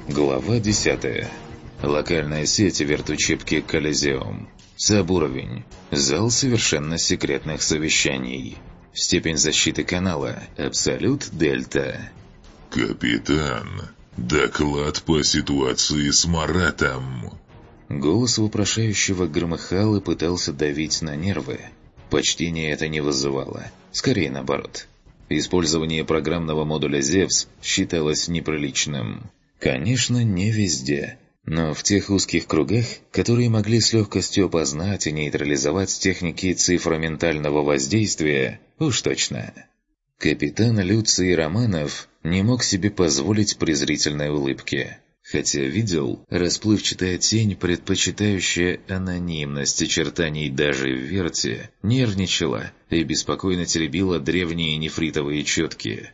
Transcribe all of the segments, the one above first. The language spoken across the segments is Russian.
Глава 10. Локальная сеть вертучебки «Колизеум». Сабуровень. Зал совершенно секретных совещаний. Степень защиты канала. Абсолют Дельта. «Капитан, доклад по ситуации с Маратом». Голос вопрошающего громыхал и пытался давить на нервы. Почтение это не вызывало. Скорее наоборот. Использование программного модуля «Зевс» считалось неприличным. Конечно, не везде, но в тех узких кругах, которые могли с легкостью опознать и нейтрализовать техники цифроментального воздействия, уж точно. Капитан Люций Романов не мог себе позволить презрительной улыбки, хотя видел расплывчатая тень, предпочитающая анонимность очертаний даже в верте, нервничала и беспокойно теребила древние нефритовые четки.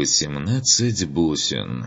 18 бусин.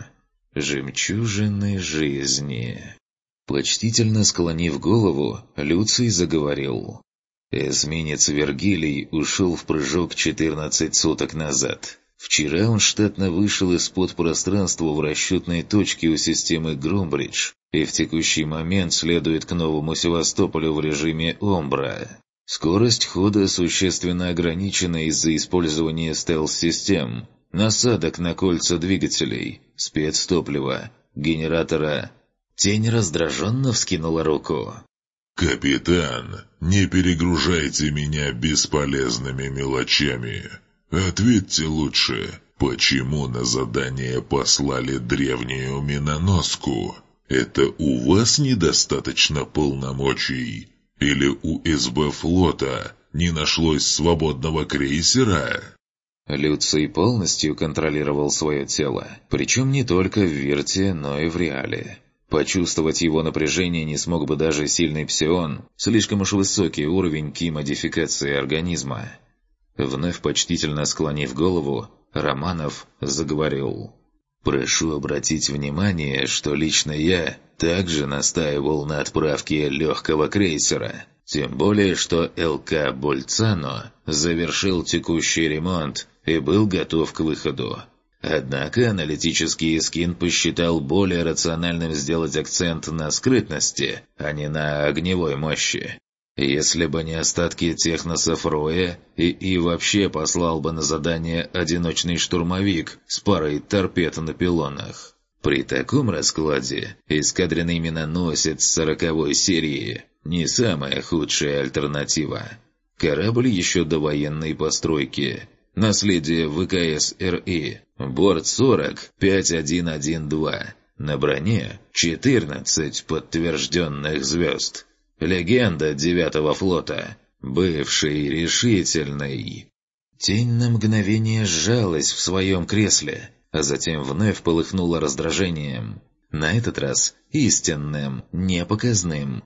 Жемчужины жизни. Почтительно склонив голову, Люций заговорил. Эсминец Вергилий ушел в прыжок 14 суток назад. Вчера он штатно вышел из-под пространства в расчетной точке у системы Громбридж и в текущий момент следует к Новому Севастополю в режиме Омбра. Скорость хода существенно ограничена из-за использования стелс-систем, насадок на кольца двигателей, спецтоплива, генератора. Тень раздраженно вскинула руку. «Капитан, не перегружайте меня бесполезными мелочами. Ответьте лучше, почему на задание послали древнюю миноноску? Это у вас недостаточно полномочий? Или у СБ флота не нашлось свободного крейсера?» Люций полностью контролировал свое тело, причем не только в Вирте, но и в Реале. Почувствовать его напряжение не смог бы даже сильный псион, слишком уж высокий уровень ки-модификации организма. Вновь почтительно склонив голову, Романов заговорил. «Прошу обратить внимание, что лично я также настаивал на отправке легкого крейсера, тем более что ЛК «Больцано» завершил текущий ремонт и был готов к выходу. Однако аналитический эскин посчитал более рациональным сделать акцент на скрытности, а не на огневой мощи. Если бы не остатки техносов Роя, и вообще послал бы на задание одиночный штурмовик с парой торпед на пилонах. При таком раскладе эскадренный миноносец 40-й серии не самая худшая альтернатива. Корабль еще довоенной постройки. Наследие ВКС РИ. Борт 40 5112. На броне 14 подтвержденных звезд. Легенда 9-го флота. Бывший решительный. Тень на мгновение сжалась в своем кресле, а затем вновь полыхнула раздражением. На этот раз истинным, не показным.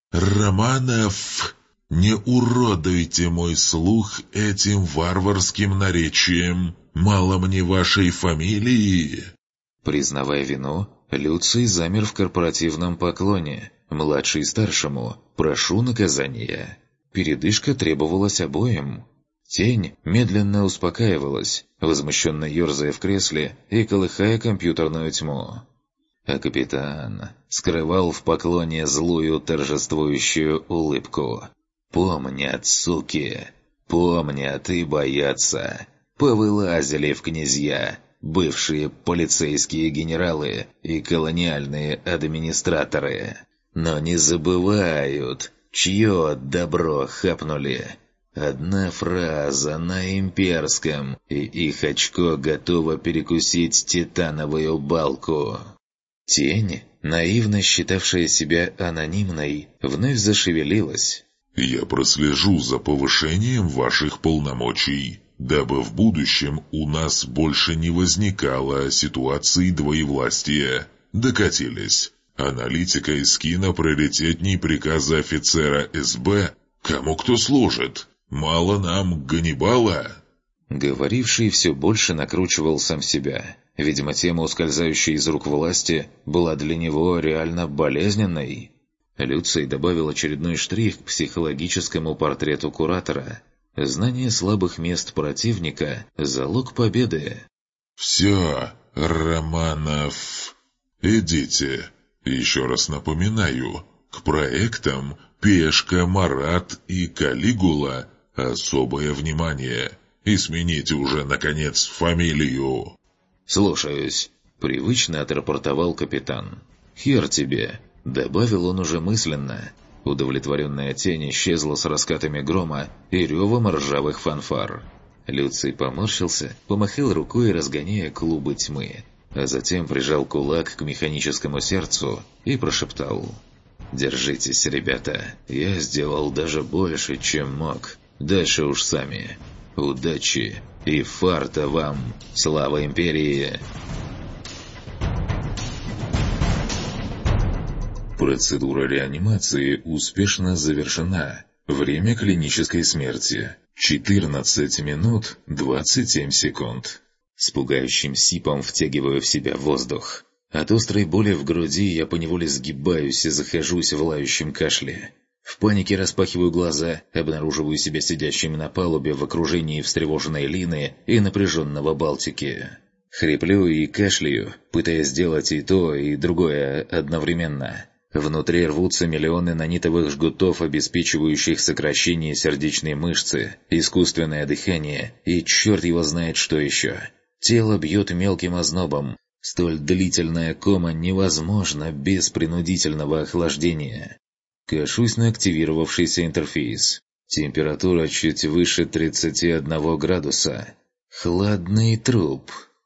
«Романов, не уродуйте мой слух этим варварским наречием. Мало мне вашей фамилии». Признавая вину, Люций замер в корпоративном поклоне. Младший старшему «прошу наказания». Передышка требовалась обоим. Тень медленно успокаивалась, возмущенно ерзая в кресле и колыхая компьютерную тьму. А капитан скрывал в поклоне злую торжествующую улыбку. «Помнят, суки! Помнят и боятся! Повылазили в князья, бывшие полицейские генералы и колониальные администраторы, но не забывают, чье добро хапнули. Одна фраза на имперском, и их очко готово перекусить титановую балку». Тень, наивно считавшая себя анонимной, вновь зашевелилась. «Я прослежу за повышением ваших полномочий, дабы в будущем у нас больше не возникало ситуации двоевластия. Докатились. Аналитика из кино приоритетней приказа офицера СБ. Кому кто служит? Мало нам Ганнибала?» Говоривший все больше накручивал сам себя. Видимо, тема ускользающей из рук власти была для него реально болезненной. Люций добавил очередной штрих к психологическому портрету куратора. Знание слабых мест противника – залог победы. «Все, Романов, Идите. Еще раз напоминаю, к проектам Пешка, Марат и Калигула особое внимание. И смените уже, наконец, фамилию. «Слушаюсь», — привычно отрапортовал капитан. «Хер тебе», — добавил он уже мысленно. Удовлетворенная тень исчезла с раскатами грома и ревом ржавых фанфар. Люций поморщился, помахал рукой, разгоняя клубы тьмы, а затем прижал кулак к механическому сердцу и прошептал: «Держитесь, ребята, я сделал даже больше, чем мог. Дальше уж сами. Удачи и фарта вам! Слава Империи!» Процедура реанимации успешно завершена. Время клинической смерти – 14 минут 27 секунд. С пугающим сипом втягиваю в себя воздух. От острой боли в груди я поневоле сгибаюсь и захожусь в лающем кашле. В панике распахиваю глаза, обнаруживаю себя сидящим на палубе в окружении встревоженной Лины и напряженного Балтики. Хриплю и кашляю, пытаясь сделать и то, и другое одновременно. Внутри рвутся миллионы нанитовых жгутов, обеспечивающих сокращение сердечной мышцы, искусственное дыхание и черт его знает что еще. Тело бьет мелким ознобом. Столь длительная кома невозможна без принудительного охлаждения. Кашусь на активировавшийся интерфейс. Температура чуть выше 31 градуса. Хладный труп.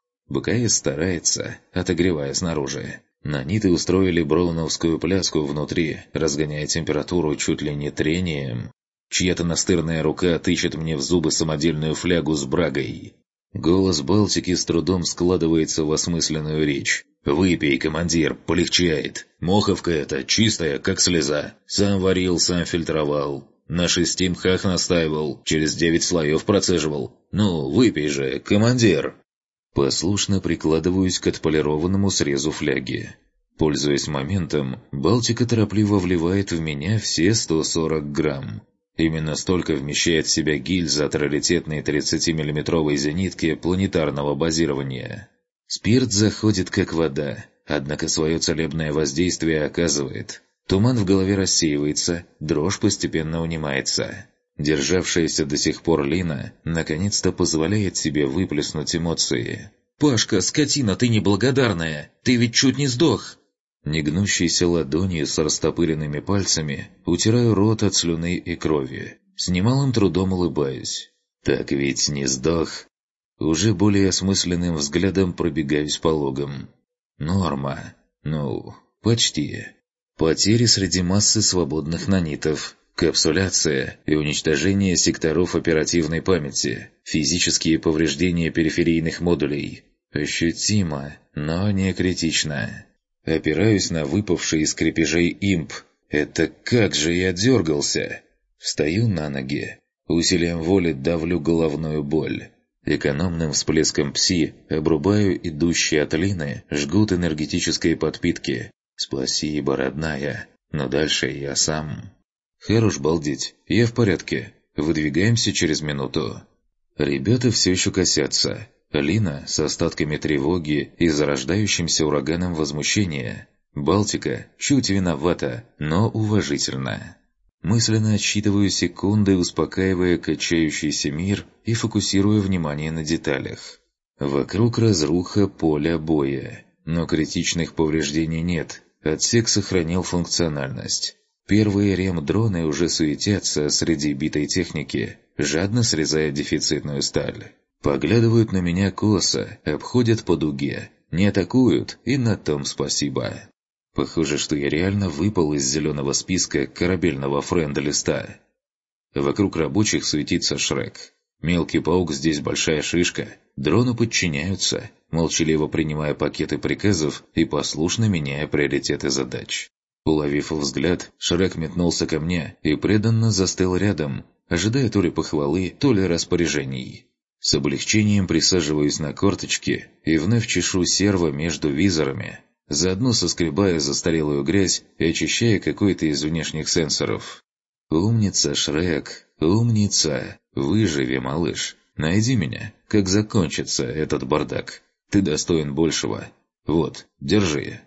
БКС старается, отогревая снаружи. Наниты устроили броуновскую пляску внутри, разгоняя температуру чуть ли не трением. Чья-то настырная рука тычет мне в зубы самодельную флягу с брагой. Голос Балтики с трудом складывается в осмысленную речь. «Выпей, командир, полегчает. Моховка эта чистая, как слеза. Сам варил, сам фильтровал. На 6 мхах настаивал, через 9 слоев процеживал. Ну, выпей же, командир!» Послушно прикладываюсь к отполированному срезу фляги. Пользуясь моментом, Балтика торопливо вливает в меня все 140 грамм. Именно столько вмещает в себя гильза от раритетной 30-миллиметровой зенитки планетарного базирования. Спирт заходит как вода, однако свое целебное воздействие оказывает. Туман в голове рассеивается, дрожь постепенно унимается. Державшаяся до сих пор Лина наконец-то позволяет себе выплеснуть эмоции. «Пашка, скотина ты неблагодарная! Ты ведь чуть не сдох!» Негнущейся ладонью с растопыренными пальцами утираю рот от слюны и крови. С немалым трудом улыбаюсь. «Так ведь не сдох!» Уже более осмысленным взглядом пробегаюсь по логам. Норма. Ну, почти. Потери среди массы свободных нанитов. Капсуляция и уничтожение секторов оперативной памяти, физические повреждения периферийных модулей. Ощутимо, но не критично. Опираюсь на выпавший из крепежей имп. Это как же я дергался! Встаю на ноги. Усилием воли давлю головную боль. Экономным всплеском пси обрубаю идущие от Лины жгут энергетической подпитки. Спасибо, родная, но дальше я сам. Хорош балдеть, я в порядке. Выдвигаемся через минуту. Ребята все еще косятся. Лина с остатками тревоги и зарождающимся ураганом возмущения. Балтика чуть виновата, но уважительно. Мысленно отсчитываю секунды, успокаивая качающийся мир и фокусируя внимание на деталях. Вокруг разруха поля боя, но критичных повреждений нет. Отсек сохранил функциональность. Первые ремдроны уже суетятся среди битой техники, жадно срезая дефицитную сталь. Поглядывают на меня косо, обходят по дуге, не атакуют, и на том спасибо. Похоже, что я реально выпал из зеленого списка корабельного френд-листа. Вокруг рабочих суетится Шрек. Мелкий паук здесь большая шишка. Дрону подчиняются, молчаливо принимая пакеты приказов и послушно меняя приоритеты задач. Уловив взгляд, Шрек метнулся ко мне и преданно застыл рядом, ожидая то ли похвалы, то ли распоряжений. С облегчением присаживаюсь на корточки и вновь чешу серво между визорами, заодно соскребая застарелую грязь и очищая какой-то из внешних сенсоров. «Умница, Шрек, умница! Выживи, малыш! Найди меня, как закончится этот бардак! Ты достоин большего! Вот, держи!»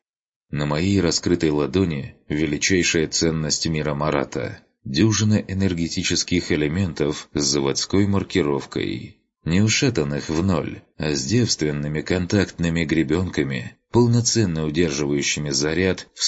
На моей раскрытой ладони величайшая ценность мира Марата – дюжина энергетических элементов с заводской маркировкой. Не ушатанных в ноль, а с девственными контактными гребенками, полноценно удерживающими заряд в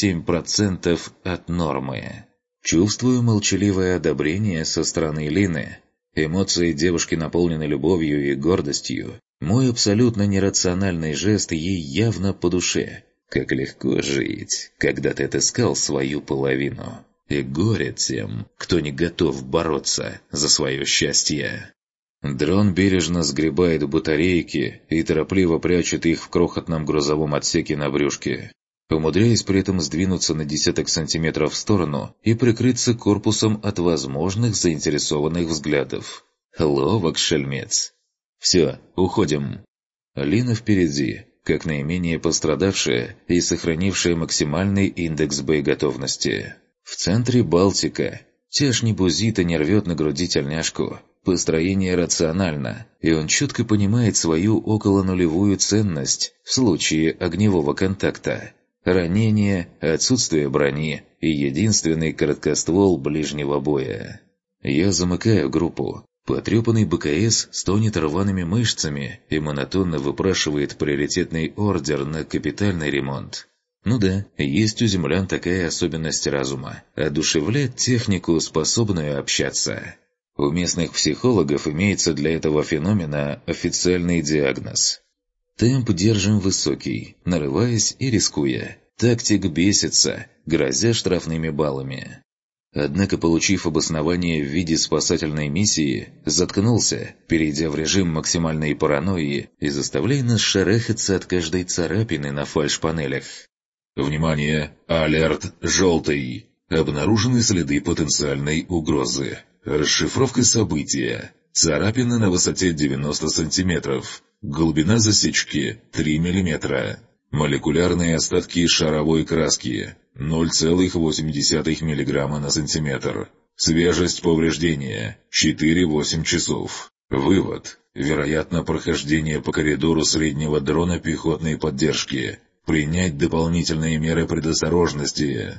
107% от нормы. Чувствую молчаливое одобрение со стороны Лины. Эмоции девушки наполнены любовью и гордостью. Мой абсолютно нерациональный жест ей явно по душе. Как легко жить, когда ты отыскал свою половину. И горе тем, кто не готов бороться за свое счастье. Дрон бережно сгребает батарейки и торопливо прячет их в крохотном грузовом отсеке на брюшке, умудряясь при этом сдвинуться на десяток сантиметров в сторону и прикрыться корпусом от возможных заинтересованных взглядов. Ловок шельмец. «Все, уходим». Лина впереди, как наименее пострадавшая и сохранившая максимальный индекс боеготовности. В центре Балтика. Тяжь Бузита не рвет на груди тельняшку. Построение рационально, и он четко понимает свою околонулевую ценность в случае огневого контакта. Ранение, отсутствие брони и единственный короткоствол ближнего боя. Я замыкаю группу. Потрепанный БКС стонет рваными мышцами и монотонно выпрашивает приоритетный ордер на капитальный ремонт. Ну да, есть у землян такая особенность разума – одушевлять технику, способную общаться. У местных психологов имеется для этого феномена официальный диагноз. Темп держим высокий, нарываясь и рискуя. Тактик бесится, грозя штрафными баллами. Однако, получив обоснование в виде спасательной миссии, заткнулся, перейдя в режим максимальной паранойи и заставляя нас шарахаться от каждой царапины на фальшпанелях. Внимание! Алерт желтый! Обнаружены следы потенциальной угрозы. Расшифровка события. Царапина на высоте 90 см. Глубина засечки 3 мм. Молекулярные остатки шаровой краски 0,8 мг на сантиметр. Свежесть повреждения 4-8 часов. Вывод. Вероятно, прохождение по коридору среднего дрона пехотной поддержки. Принять дополнительные меры предосторожности.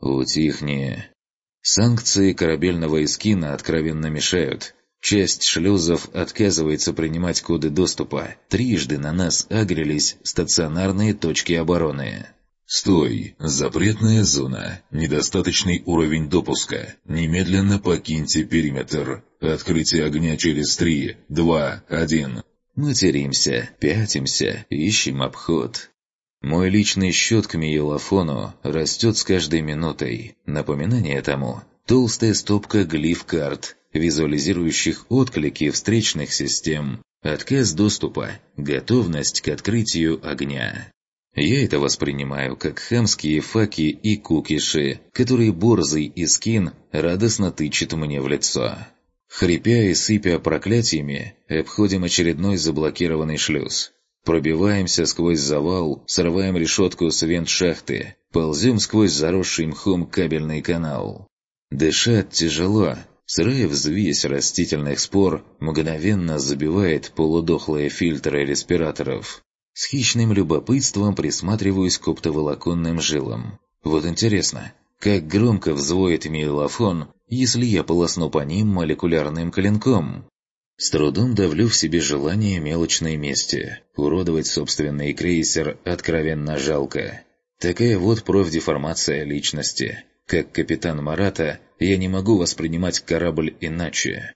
Утихни. Санкции корабельного эскина откровенно мешают. Часть шлюзов отказывается принимать коды доступа. Трижды на нас агрелись стационарные точки обороны. Стой! Запретная зона. Недостаточный уровень допуска. Немедленно покиньте периметр. Открытие огня через 3, 2, 1. Материмся, пятимся, ищем обход. Мой личный счет к миелофону растет с каждой минутой. Напоминание тому – толстая стопка глиф-карт, визуализирующих отклики встречных систем, отказ доступа, готовность к открытию огня. Я это воспринимаю как хамские факи и кукиши, которые Борзый и Скин радостно тычут мне в лицо. Хрипя и сыпя проклятиями, обходим очередной заблокированный шлюз. Пробиваемся сквозь завал, срываем решетку с вент-шахты, ползем сквозь заросший мхом кабельный канал. Дышать тяжело, сырая взвесь растительных спор мгновенно забивает полудохлые фильтры респираторов. С хищным любопытством присматриваюсь к оптоволоконным жилам. Вот интересно, как громко взвоет миелофон, если я полосну по ним молекулярным клинком? С трудом давлю в себе желание мелочной мести. Уродовать собственный крейсер откровенно жалко. Такая вот профдеформация личности. Как капитан Марата, я не могу воспринимать корабль иначе.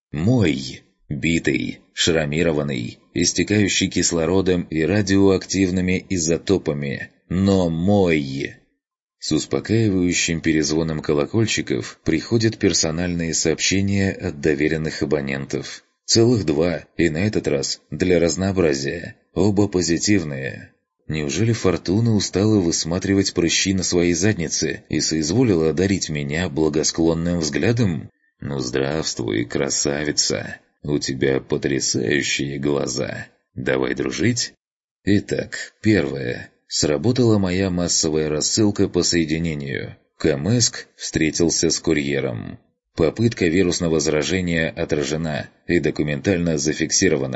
Мой, битый, шрамированный, истекающий кислородом и радиоактивными изотопами, но мой. С успокаивающим перезвоном колокольчиков приходят персональные сообщения от доверенных абонентов. Целых 2, и на этот раз для разнообразия, оба позитивные. Неужели Фортуна устала высматривать прыщи на своей заднице и соизволила одарить меня благосклонным взглядом? Ну здравствуй, красавица, у тебя потрясающие глаза. Давай дружить? Итак, первое. Сработала моя массовая рассылка по соединению. Камэск встретился с курьером. Попытка вирусного заражения отражена и документально зафиксирована.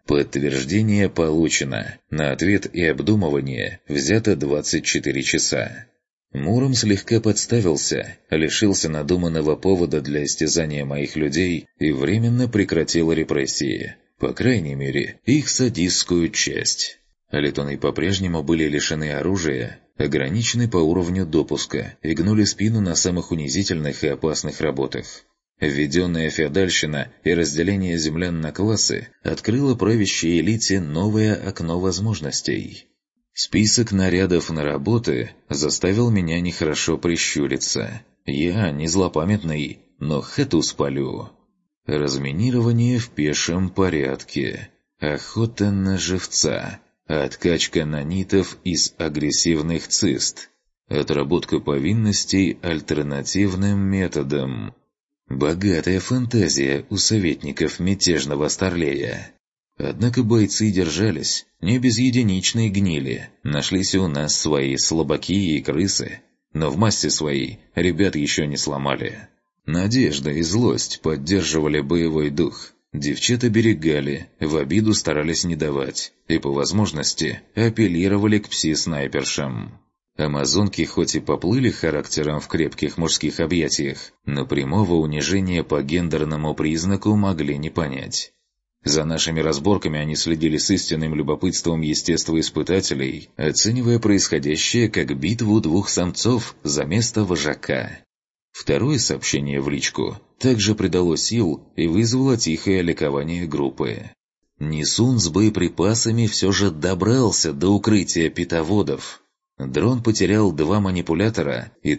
Подтверждение получено. На ответ и обдумывание взято 24 часа. Муром слегка подставился, лишился надуманного повода для истязания моих людей и временно прекратил репрессии. По крайней мере, их садистскую часть. Летуны по-прежнему были лишены оружия, ограничены по уровню допуска и гнули спину на самых унизительных и опасных работах. Введенная феодальщина и разделение землян на классы открыло правящей элите новое окно возможностей. Список нарядов на работы заставил меня нехорошо прищуриться. Я не злопамятный, но хату спалю. Разминирование в пешем порядке. Охота на живца. Откачка нанитов из агрессивных цист. Отработка повинностей альтернативным методом. Богатая фантазия у советников мятежного старлея. Однако бойцы держались, не без единичной гнили. Нашлись у нас свои слабаки и крысы. Но в массе своей ребят еще не сломали. Надежда и злость поддерживали боевой дух. Девчат оберегали, в обиду старались не давать. И по возможности апеллировали к пси-снайпершам. Амазонки хоть и поплыли характером в крепких мужских объятиях, но прямого унижения по гендерному признаку могли не понять. За нашими разборками они следили с истинным любопытством естествоиспытателей, оценивая происходящее как битву двух самцов за место вожака. Второе сообщение в личку также придало сил и вызвало тихое ликование группы. Несун с боеприпасами все же добрался до укрытия питоводов. Дрон потерял 2 манипулятора и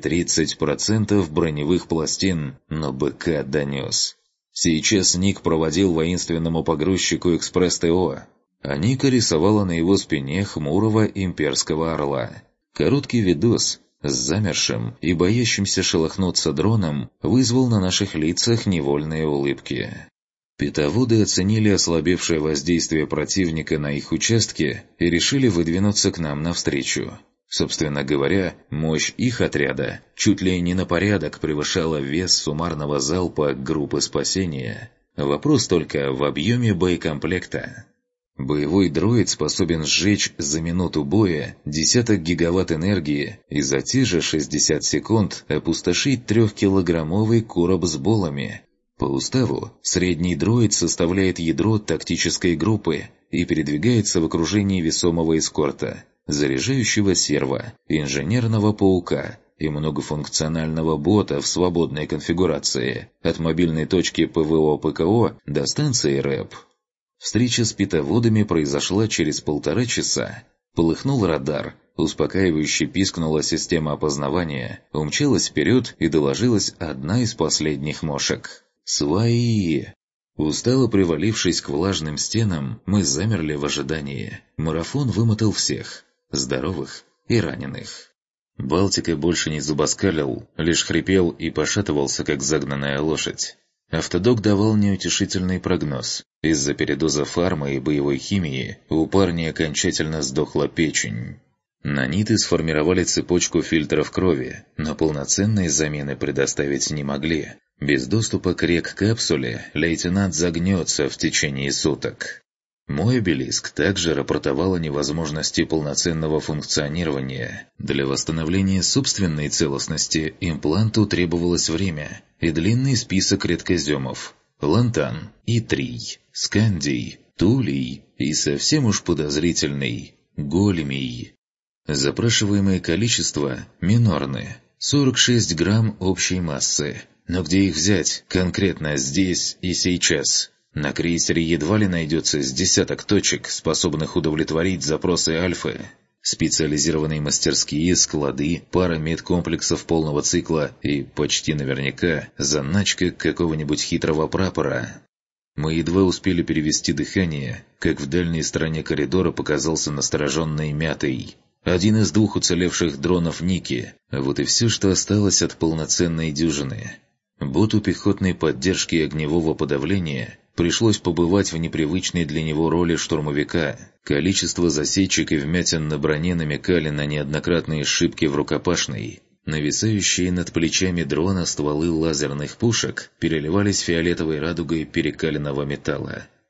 30% броневых пластин, но БК донес. Сейчас Ник проводил воинственному погрузчику экспресс-ТО, а Ника рисовала на его спине хмурого имперского орла. Короткий видос с замершим и боящимся шелохнуться дроном вызвал на наших лицах невольные улыбки. Питоводы оценили ослабевшее воздействие противника на их участке и решили выдвинуться к нам навстречу. Собственно говоря, мощь их отряда чуть ли не на порядок превышала вес суммарного залпа группы спасения. Вопрос только в объеме боекомплекта. Боевой дроид способен сжечь за минуту боя десяток гигаватт энергии и за те же 60 секунд опустошить 3-килограммовый короб с болами. По уставу, средний дроид составляет ядро тактической группы и передвигается в окружении весомого эскорта, заряжающего серво, инженерного паука и многофункционального бота в свободной конфигурации, от мобильной точки ПВО-ПКО до станции РЭП. Встреча с питоводами произошла через 1,5 часа. Полыхнул радар, успокаивающе пискнула система опознавания, умчалась вперед и доложилась одна из последних мошек. «Свои!» Устало привалившись к влажным стенам, мы замерли в ожидании. Марафон вымотал всех. Здоровых и раненых. Балтика больше не зубоскалил, лишь хрипел и пошатывался, как загнанная лошадь. Автодок давал неутешительный прогноз. Из-за передоза фармы и боевой химии у парня окончательно сдохла печень. Наниты сформировали цепочку фильтров крови, но полноценной замены предоставить не могли. Без доступа к рек-капсуле лейтенант загнется в течение суток. Мой обелиск также рапортовал о невозможности полноценного функционирования. Для восстановления собственной целостности импланту требовалось время и длинный список редкоземов: лантан, итрий, скандий, тулий и совсем уж подозрительный големий. Запрашиваемое количество минорны – 46 грамм общей массы. Но где их взять конкретно здесь и сейчас? На крейсере едва ли найдется с десяток точек, способных удовлетворить запросы Альфы. Специализированные мастерские, склады, пара медкомплексов полного цикла и, почти наверняка, заначка какого-нибудь хитрого прапора. Мы едва успели перевести дыхание, как в дальней стороне коридора показался настороженный Мятый. Один из 2 уцелевших дронов Ники. Вот и все, что осталось от полноценной дюжины. Боту пехотной поддержки и огневого подавления пришлось побывать в непривычной для него роли штурмовика. Количество засечек и вмятин на броне намекали на неоднократные ошибки в рукопашной. Нависающие над плечами дрона стволы лазерных пушек переливались фиолетовой радугой перекаленного металла.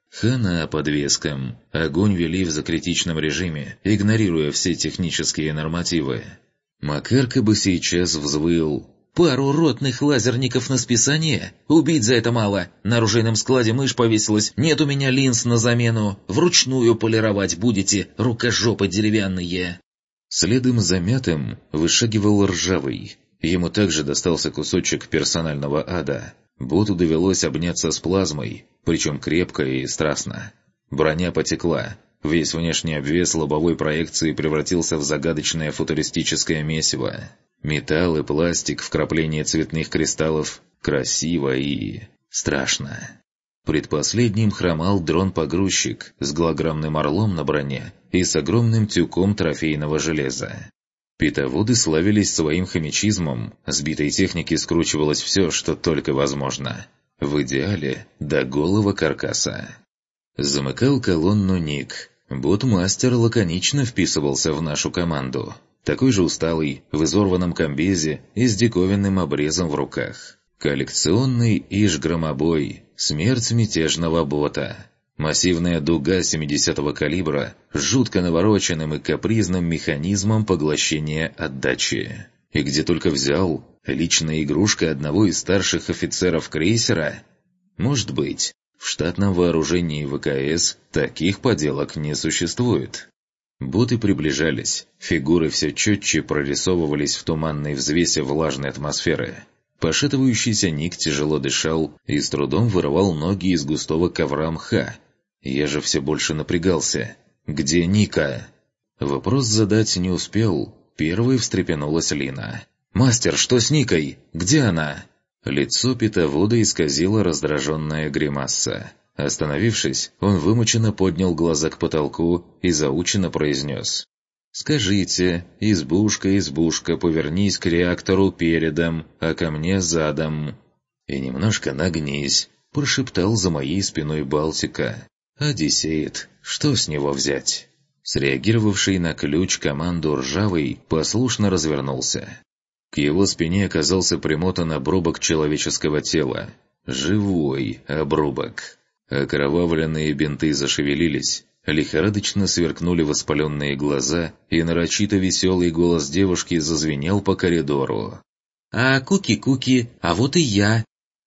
Хана подвеском. Огонь вели в закритичном режиме, игнорируя все технические нормативы. Макарка бы сейчас взвыл. «Пару ротных лазерников на списание? Убить за это мало. На оружейном складе мышь повесилась. Нет у меня линз на замену. Вручную полировать будете, рукожопы деревянные». Следом за Мятым вышагивал Ржавый. Ему также достался кусочек персонального ада. Боту довелось обняться с плазмой, причем крепко и страстно. Броня потекла. Весь внешний обвес лобовой проекции превратился в загадочное футуристическое месиво. Металл и пластик, вкрапление цветных кристаллов. Красиво и страшно. Предпоследним хромал дрон-погрузчик с голограммным орлом на броне и с огромным тюком трофейного железа. Питоводы славились своим хомячизмом, сбитой техники скручивалось все, что только возможно. В идеале до голого каркаса. Замыкал колонну Ник. Бот-мастер лаконично вписывался в нашу команду. Такой же усталый, в изорванном комбезе и с диковинным обрезом в руках. Коллекционный иш-громобой, смерть мятежного бота. Массивная дуга 70-го калибра с жутко навороченным и капризным механизмом поглощения отдачи. И где только взял, личная игрушка одного из старших офицеров крейсера? Может быть, в штатном вооружении ВКС таких поделок не существует. Боты приближались, фигуры все четче прорисовывались в туманной взвесе влажной атмосферы. Пошатывающийся Ник тяжело дышал и с трудом вырывал ноги из густого ковра мха. Я же все больше напрягался. «Где Ника?» Вопрос задать не успел. Первой встрепенулась Лина. «Мастер, что с Никой? Где она?» Лицо питовода исказило раздраженная гримаса. Остановившись, он вымученно поднял глаза к потолку и заученно произнес: «Скажите, избушка, избушка, повернись к реактору передом, а ко мне задом». «И немножко нагнись», — прошептал за моей спиной Балтика. «Одиссеид, что с него взять?» Среагировавший на ключ команду Ржавый послушно развернулся. К его спине оказался примотан обрубок человеческого тела. Живой обрубок. Окровавленные бинты зашевелились, лихорадочно сверкнули воспаленные глаза, и нарочито веселый голос девушки зазвенел по коридору. «А Куки-Куки, а вот и я!»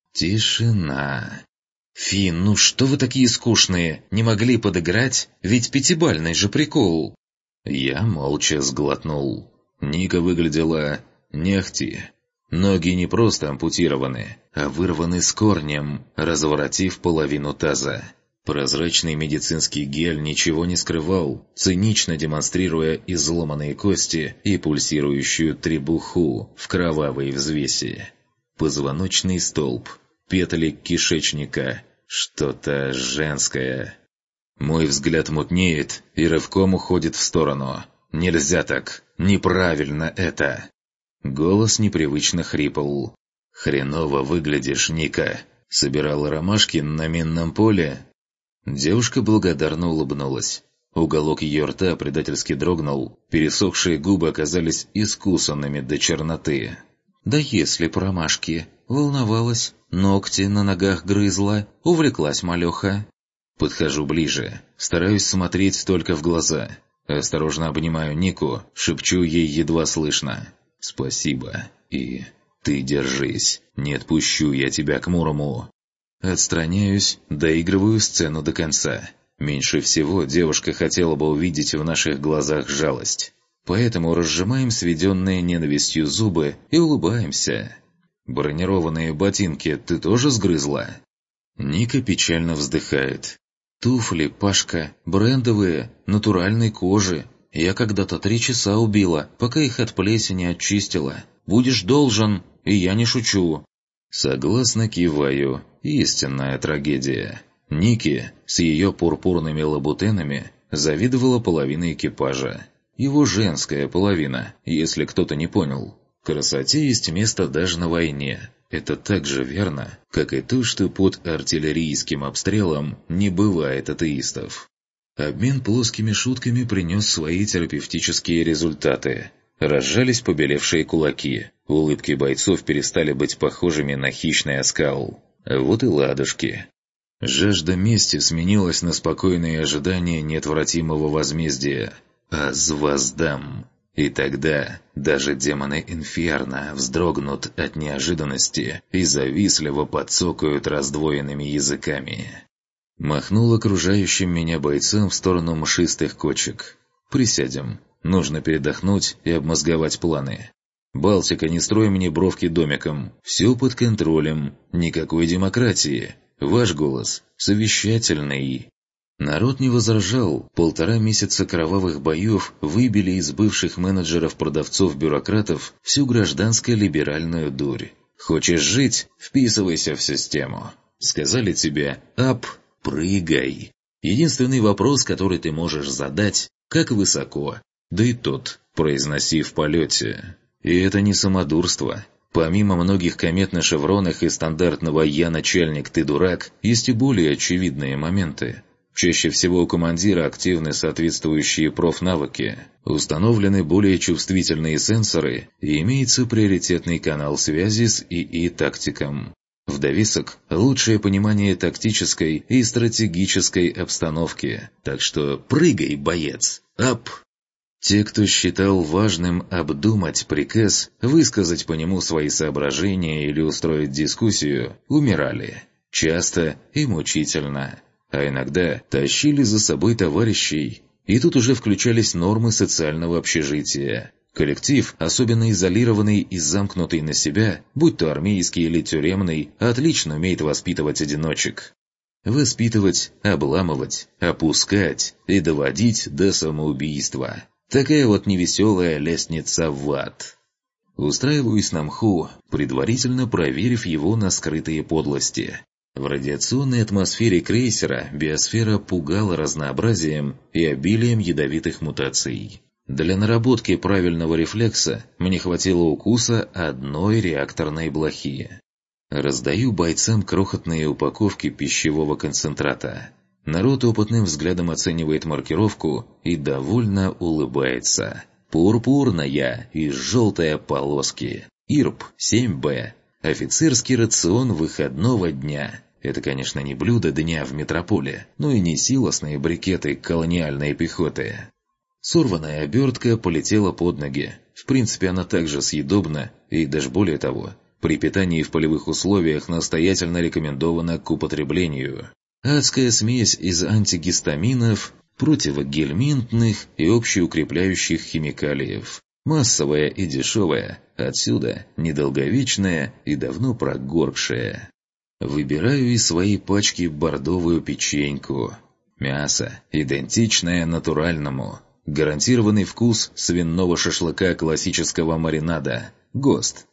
Тишина. «Фин, ну что вы такие скучные? Не могли подыграть? Ведь пятибалльный же прикол!» Я молча сглотнул. Ника выглядела не ахти. Ноги не просто ампутированы, а вырваны с корнем, разворотив половину таза. Прозрачный медицинский гель ничего не скрывал, цинично демонстрируя изломанные кости и пульсирующую требуху в кровавой взвеси. Позвоночный столб, петли кишечника, что-то женское. Мой взгляд мутнеет и рывком уходит в сторону. «Нельзя так! Неправильно это!» Голос непривычно хрипал. «Хреново выглядишь, Ника. Собирала ромашки на минном поле?» Девушка благодарно улыбнулась. Уголок ее рта предательски дрогнул, пересохшие губы оказались искусанными до черноты. «Да если б ромашки. Волновалась, ногти на ногах грызла, увлеклась малеха». Подхожу ближе, стараюсь смотреть только в глаза. Осторожно обнимаю Нику, шепчу ей едва слышно: «Спасибо, и ты держись, не отпущу я тебя к Мурому». Отстраняюсь, доигрываю сцену до конца. Меньше всего девушка хотела бы увидеть в наших глазах жалость. Поэтому разжимаем сведенные ненавистью зубы и улыбаемся. «Бронированные ботинки ты тоже сгрызла?» Ника печально вздыхает. «Туфли, Пашка, брендовые, натуральной кожи. Я когда-то 3 часа убила, пока их от плесени очистила. Будешь должен, и я не шучу». Согласно киваю. Истинная трагедия. Нике с ее пурпурными лабутенами завидовала половина экипажа. Его женская половина, если кто-то не понял. Красоте есть место даже на войне. Это так же верно, как и то, что под артиллерийским обстрелом не бывает атеистов. Обмен плоскими шутками принес свои терапевтические результаты. Разжались побелевшие кулаки. Улыбки бойцов перестали быть похожими на хищный оскал. Вот и ладушки. Жажда мести сменилась на спокойное ожидание неотвратимого возмездия. «Аз воздам». И тогда даже демоны Инферно вздрогнут от неожиданности и завистливо подцокают раздвоенными языками. Махнул окружающим меня бойцам в сторону мшистых кочек. «Присядем. Нужно передохнуть и обмозговать планы. Балтика, не строй мне бровки домиком. Все под контролем. Никакой демократии. Ваш голос совещательный». Народ не возражал. 1,5 месяца кровавых боев выбили из бывших менеджеров, продавцов, бюрократов всю гражданско-либеральную дурь. Хочешь жить – вписывайся в систему. Сказали тебе «ап», прыгай. Единственный вопрос, который ты можешь задать – как высоко, да и тот произноси в полете. И это не самодурство. Помимо многих комет на шевронах и стандартного «я начальник, ты дурак», есть и более очевидные моменты. Чаще всего у командира активны соответствующие профнавыки, установлены более чувствительные сенсоры и имеется приоритетный канал связи с ИИ-тактиком. В довесок – лучшее понимание тактической и стратегической обстановки. Так что прыгай, боец! Ап! Те, кто считал важным обдумать приказ, высказать по нему свои соображения или устроить дискуссию, умирали. Часто и мучительно. А иногда тащили за собой товарищей. И тут уже включались нормы социального общежития. Коллектив, особенно изолированный и замкнутый на себя, будь то армейский или тюремный, отлично умеет воспитывать одиночек. Воспитывать, обламывать, опускать и доводить до самоубийства. Такая вот невеселая лестница в ад. Устраиваюсь на мху, предварительно проверив его на скрытые подлости. В радиационной атмосфере крейсера биосфера пугала разнообразием и обилием ядовитых мутаций. Для наработки правильного рефлекса мне хватило укуса одной реакторной блохи. Раздаю бойцам крохотные упаковки пищевого концентрата. Народ опытным взглядом оценивает маркировку и довольно улыбается. Пурпурная и желтая полоски. ИРП 7Б. Офицерский рацион выходного дня. Это, конечно, не блюдо дня в метрополе, но и не силосные брикеты колониальной пехоты. Сорванная обертка полетела под ноги. В принципе, она также съедобна, и даже более того, при питании в полевых условиях настоятельно рекомендована к употреблению. Адская смесь из антигистаминов, противогельминтных и общеукрепляющих химикалиев. Массовая и дешевая, отсюда недолговечная и давно прогоркшая. Выбираю из своей пачки бордовую печеньку. Мясо, идентичное натуральному. Гарантированный вкус свиного шашлыка классического маринада. ГОСТ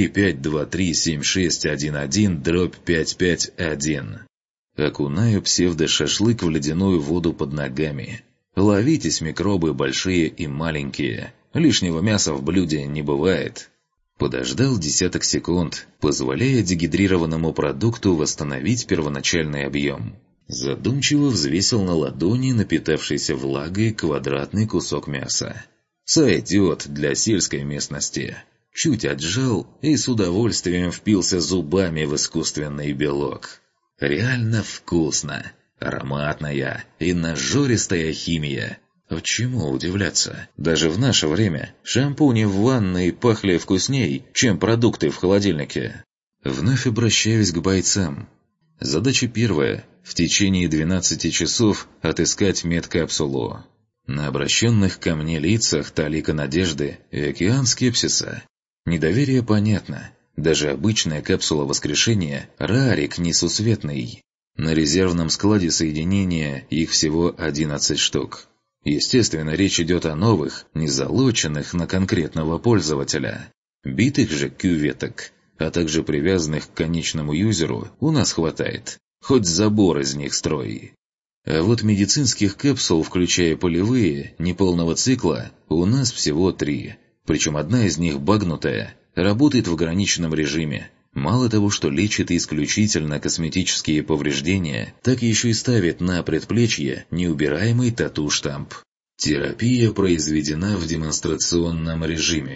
45237611-551. Окунаю псевдошашлык в ледяную воду под ногами. Ловитесь, микробы большие и маленькие. Лишнего мяса в блюде не бывает. Подождал десяток секунд, позволяя дегидрированному продукту восстановить первоначальный объем. Задумчиво взвесил на ладони напитавшийся влагой квадратный кусок мяса. Сойдет для сельской местности. Чуть отжал и с удовольствием впился зубами в искусственный белок. Реально вкусно, ароматная и нажористая химия. Чему удивляться? Даже в наше время шампуни в ванной пахли вкусней, чем продукты в холодильнике. Вновь обращаюсь к бойцам. Задача первая – в течение 12 часов отыскать медкапсулу. На обращенных ко мне лицах талика надежды и океан скепсиса. Недоверие понятно. Даже обычная капсула воскрешения – рарик несусветный. На резервном складе соединения их всего 11 штук. Естественно, речь идет о новых, не залоченных на конкретного пользователя. Битых же кюветок, а также привязанных к конечному юзеру, у нас хватает. Хоть забор из них строй. А вот медицинских капсул, включая полевые, неполного цикла, у нас всего 3. Причем одна из них багнутая, работает в ограниченном режиме. Мало того, что лечит исключительно косметические повреждения, так еще и ставит на предплечье неубираемый тату-штамп. Терапия произведена в демонстрационном режиме.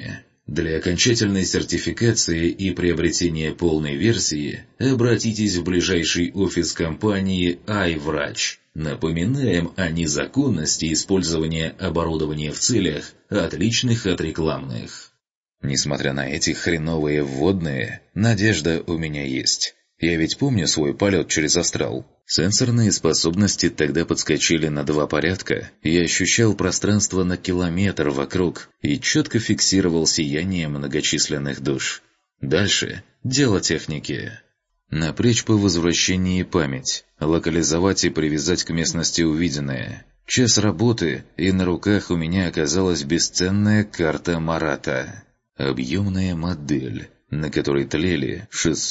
Для окончательной сертификации и приобретения полной версии обратитесь в ближайший офис компании iWrach. Напоминаем о незаконности использования оборудования в целях, отличных от рекламных. Несмотря на эти хреновые вводные, надежда у меня есть. Я ведь помню свой полет через астрал. Сенсорные способности тогда подскочили на 2 порядка, я ощущал пространство на километр вокруг и четко фиксировал сияние многочисленных душ. Дальше – дело техники. Напрячь по возвращении память, локализовать и привязать к местности увиденное. Час работы, и на руках у меня оказалась бесценная карта Марата. Объемная модель, на которой тлели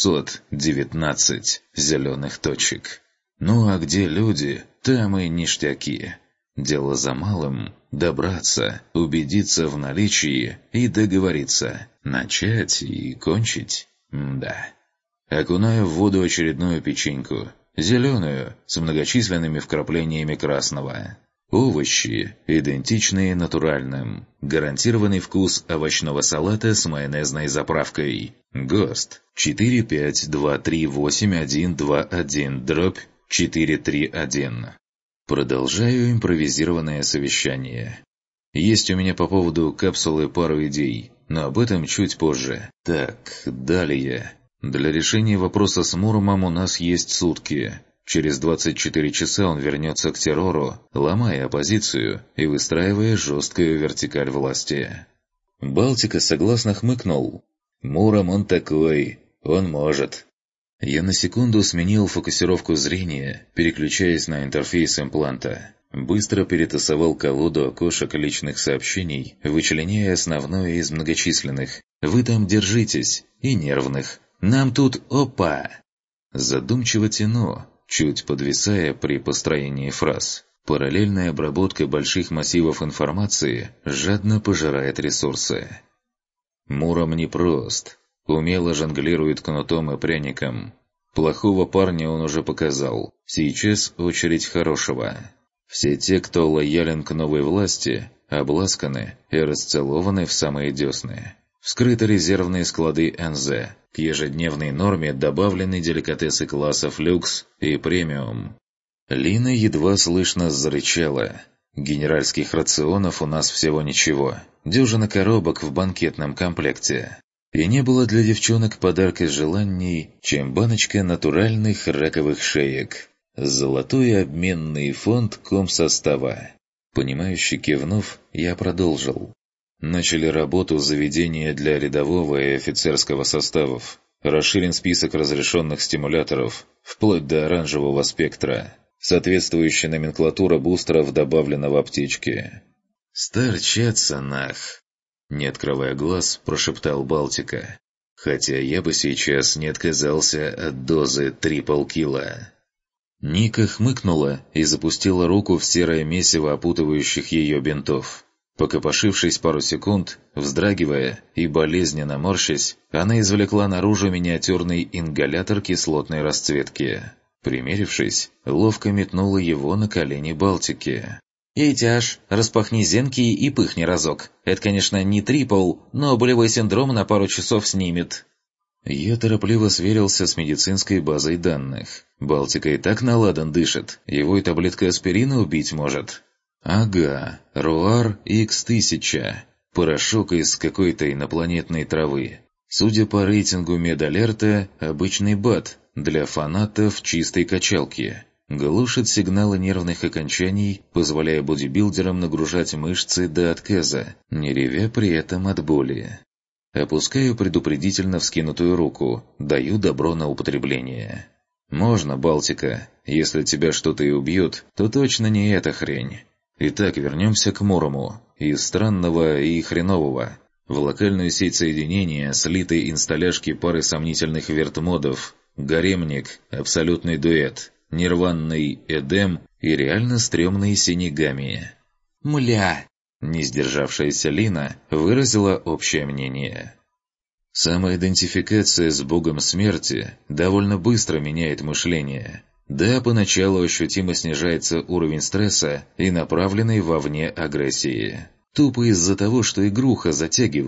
619 зеленых точек. Ну а где люди, там и ништяки. Дело за малым – добраться, убедиться в наличии и договориться. Начать и кончить? Да. Окунаю в воду очередную печеньку. Зеленую, с многочисленными вкраплениями красного. Овощи, идентичные натуральным. Гарантированный вкус овощного салата с майонезной заправкой. ГОСТ 45238121-431. Продолжаю импровизированное совещание. Есть у меня по поводу капсулы пару идей, но об этом чуть позже. Так, далее. Для решения вопроса с Муромом у нас есть сутки. Через 24 часа он вернется к террору, ломая оппозицию и выстраивая жесткую вертикаль власти. Балтика согласно хмыкнул. «Муром он такой, он может». Я на секунду сменил фокусировку зрения, переключаясь на интерфейс импланта. Быстро перетасовал колоду окошек личных сообщений, вычленяя основное из многочисленных. «Вы там держитесь!» и нервных. «Нам тут опа!» Задумчиво тяну, чуть подвисая при построении фраз. Параллельная обработка больших массивов информации жадно пожирает ресурсы. Муром непрост. Умело жонглирует кнутом и пряником. Плохого парня он уже показал. Сейчас очередь хорошего. Все те, кто лоялен к новой власти, обласканы и расцелованы в самые десны. Вскрыты резервные склады НЗ. К ежедневной норме добавлены деликатесы классов люкс и премиум. Лина едва слышно зарычала. Генеральских рационов у нас всего ничего. Дюжина коробок в банкетном комплекте. И не было для девчонок подарка желаний, чем баночка натуральных раковых шеек. Золотой обменный фонд комсостава. Понимающе кивнув, я продолжил. Начали работу заведения для рядового и офицерского составов. Расширен список разрешенных стимуляторов, вплоть до оранжевого спектра. Соответствующая номенклатура бустеров добавлена в аптечке. «Старчаться нах!» Не открывая глаз, прошептал Балтика. «Хотя я бы сейчас не отказался от дозы трипл-килла». Ника хмыкнула и запустила руку в серое месиво опутывающих ее бинтов. Покопошившись пару секунд, вздрагивая и болезненно морщась, она извлекла наружу миниатюрный ингалятор кислотной расцветки. Примерившись, ловко метнула его на колени Балтики. «Эй, Тяж, распахни зенки и пыхни разок. Это, конечно, не трипл, но болевой синдром на пару часов снимет». Я торопливо сверился с медицинской базой данных. Балтика и так наладан дышит, его и таблетка аспирина убить может. Ага, Руар X1000. Порошок из какой-то инопланетной травы. Судя по рейтингу медалерта, обычный БАД для фанатов чистой качалки. Глушит сигналы нервных окончаний, позволяя бодибилдерам нагружать мышцы до отказа, не ревя при этом от боли. Опускаю предупредительно вскинутую руку, даю добро на употребление. «Можно, Балтика, если тебя что-то и убьет, то точно не эта хрень». Итак, вернемся к Мурому. Из странного и хренового. В локальную сеть соединения слиты инсталляшки пары сомнительных вертмодов, гаремник, абсолютный дуэт, нирванный Эдем и реально стрёмный Синегами. «Мля!» – не сдержавшаяся Лина выразила общее мнение. Самоидентификация с богом смерти довольно быстро меняет мышление. Да, поначалу ощутимо снижается уровень стресса и направленной вовне агрессии. Тупо из-за того, что игруха затягивает.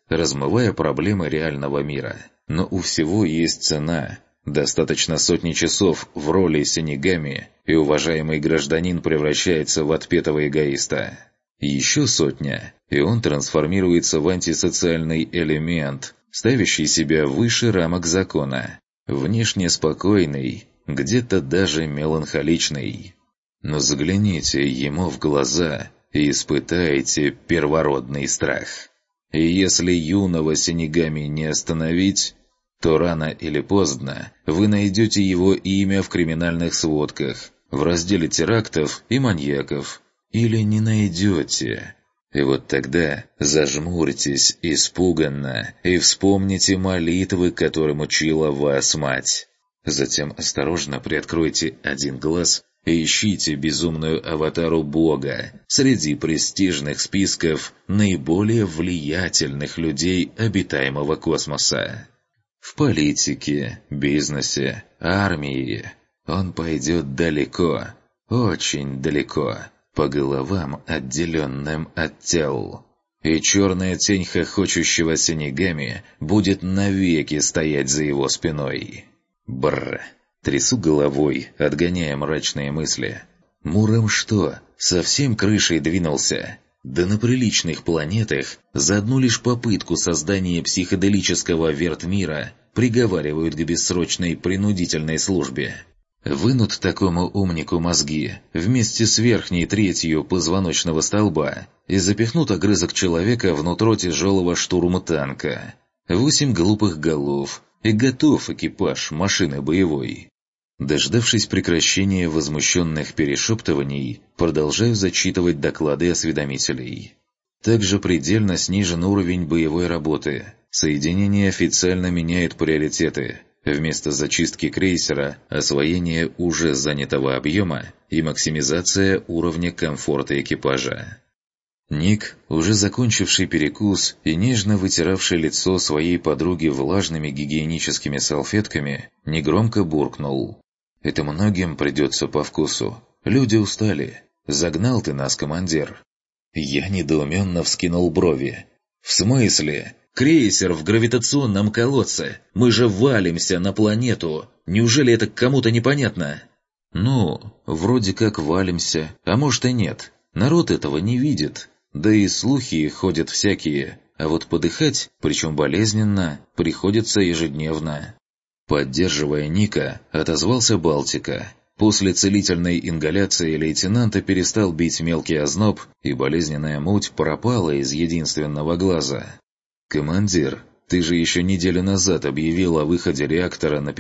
размывая проблемы реального мира. Но у всего есть цена. Достаточно сотни часов в роли синигами, и уважаемый гражданин превращается в отпетого эгоиста. Еще сотня, и он трансформируется в антисоциальный элемент, ставящий себя выше рамок закона. Внешне спокойный, где-то даже меланхоличный. Но загляните ему в глаза и испытайте первородный страх. И если юного синигами не остановить, то рано или поздно вы найдете его имя в криминальных сводках, в разделе терактов и маньяков. Или не найдете. И вот тогда зажмурьтесь испуганно и вспомните молитвы, которым учила вас мать. Затем осторожно приоткройте один глаз и ищите безумную аватару Бога среди престижных списков наиболее влиятельных людей обитаемого космоса. В политике, бизнесе, армии он пойдет далеко, очень далеко, по головам, отделенным от тел. И черная тень хохочущего синигами будет навеки стоять за его спиной. Бррр. Трясу головой, отгоняя мрачные мысли. Муром что, совсем крышей двинулся? Да на приличных планетах за одну лишь попытку создания психоделического вертмира приговаривают к бессрочной принудительной службе. Вынут такому умнику мозги вместе с верхней третью позвоночного столба и запихнут огрызок человека внутрь тяжелого штурмтанка. 8 глупых голов, и готов экипаж машины боевой. Дождавшись прекращения возмущенных перешептываний, продолжаю зачитывать доклады осведомителей. Также предельно снижен уровень боевой работы. Соединение официально меняет приоритеты. Вместо зачистки крейсера – освоение уже занятого объема и максимизация уровня комфорта экипажа. Ник, уже закончивший перекус и нежно вытиравший лицо своей подруги влажными гигиеническими салфетками, негромко буркнул. «Это многим придется по вкусу. Люди устали. Загнал ты нас, командир». Я недоуменно вскинул брови. «В смысле? Крейсер в гравитационном колодце. Мы же валимся на планету. Неужели это кому-то непонятно?» «Ну, вроде как валимся, а может и нет. Народ этого не видит. Да и слухи ходят всякие. А вот подыхать, причем болезненно, приходится ежедневно». Поддерживая Ника, отозвался Балтика. После целительной ингаляции лейтенанта перестал бить мелкий озноб, и болезненная муть пропала из единственного глаза. «Командир, ты же еще неделю назад объявил о выходе реактора на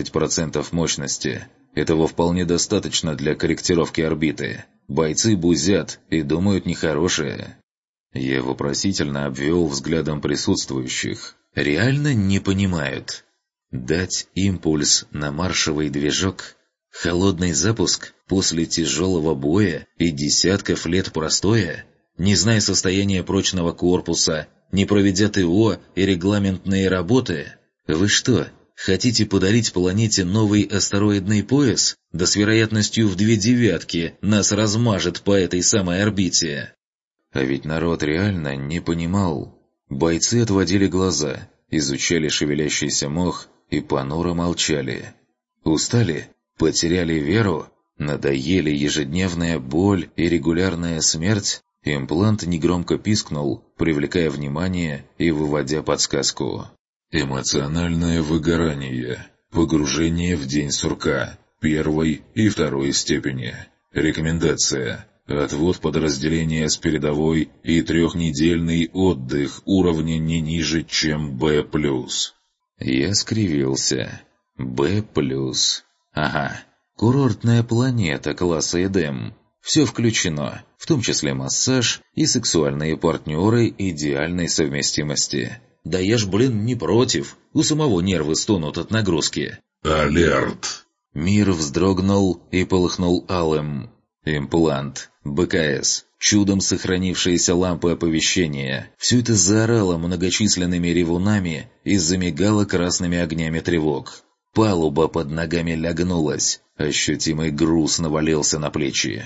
15% мощности. Этого вполне достаточно для корректировки орбиты. Бойцы бузят и думают нехорошее». Я вопросительно обвел взглядом присутствующих. «Реально не понимают. Дать импульс на маршевый движок? Холодный запуск после тяжелого боя и десятков лет простоя? Не зная состояния прочного корпуса, не проведя ТО и регламентные работы? Вы что, хотите подарить планете новый астероидный пояс? Да с вероятностью в 2/9 нас размажет по этой самой орбите». А ведь народ реально не понимал. Бойцы отводили глаза, изучали шевелящийся мох и понуро молчали. Устали? Потеряли веру? Надоели ежедневная боль и регулярная смерть? Имплант негромко пискнул, привлекая внимание и выводя подсказку. Эмоциональное выгорание. Погружение в день сурка. 1 и 2 степени. Рекомендация. Отвод подразделения с передовой и 3-недельный отдых уровня не ниже, чем Б+. Я скривился. Б+. Ага. Курортная планета класса Эдем. Все включено, в том числе массаж и сексуальные партнеры идеальной совместимости. Да я ж, не против. У самого нервы стонут от нагрузки. Алерт! Мир вздрогнул и полыхнул алым. Имплант, БКС, чудом сохранившиеся лампы оповещения. Все это заорало многочисленными ревунами и замигало красными огнями тревог. Палуба под ногами лягнулась. Ощутимый груз навалился на плечи.